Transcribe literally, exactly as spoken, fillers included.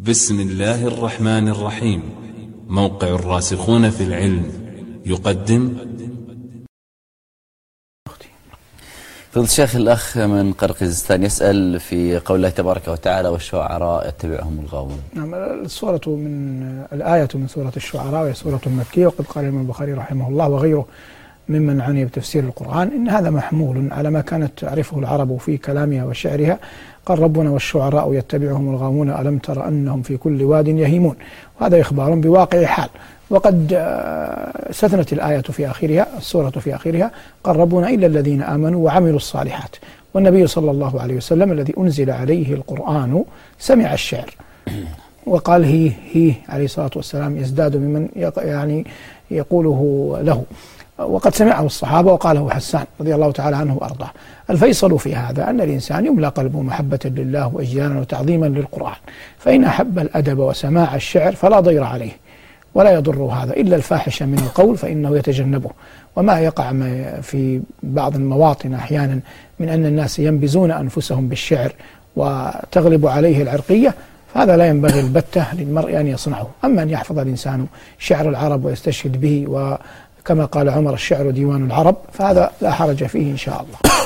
بسم الله الرحمن الرحيم. موقع الراسخون في العلم يقدم. فضل الشيخ الأخ من قرقيزستان يسأل في قول الله تبارك وتعالى والشعراء يتبعهم الغاوون. نعم، السورة من الآية من سورة الشعراء وهي سورة مكية، وقد قال الإمام البخاري رحمه الله وغيره ممن عني بتفسير القرآن إن هذا محمول على ما كانت تعرفه العرب في كلامها وشعرها. قال ربنا والشعراء يتبعهم الغاوون ألم تر أنهم في كل واد يهيمون، وهذا إخبار بواقع حال. وقد استثنت الآية في آخرها، السورة في آخرها قال ربنا إلا الذين آمنوا وعملوا الصالحات. والنبي صلى الله عليه وسلم الذي أنزل عليه القرآن سمع الشعر وقال هي هي عليه الصلاة والسلام يزداد ممن يعني يقوله له، وقد سمعه الصحابة وقاله حسان رضي الله تعالى عنه وأرضاه. الفيصل في هذا أن الإنسان يملأ قلبه محبة لله وإجلالا وتعظيما للقرآن، فإن أحب الأدب وسماع الشعر فلا ضير عليه ولا يضر هذا إلا الفاحش من القول فإنه يتجنبه. وما يقع في بعض المواطن أحيانا من أن الناس ينبزون أنفسهم بالشعر وتغلب عليه العرقية، فهذا لا ينبغي البتة للمرء أن يصنعه. أما أن يحفظ الإنسان شعر العرب ويستشهد به، وكما قال عمر الشعر ديوان العرب، فهذا لا حرج فيه إن شاء الله.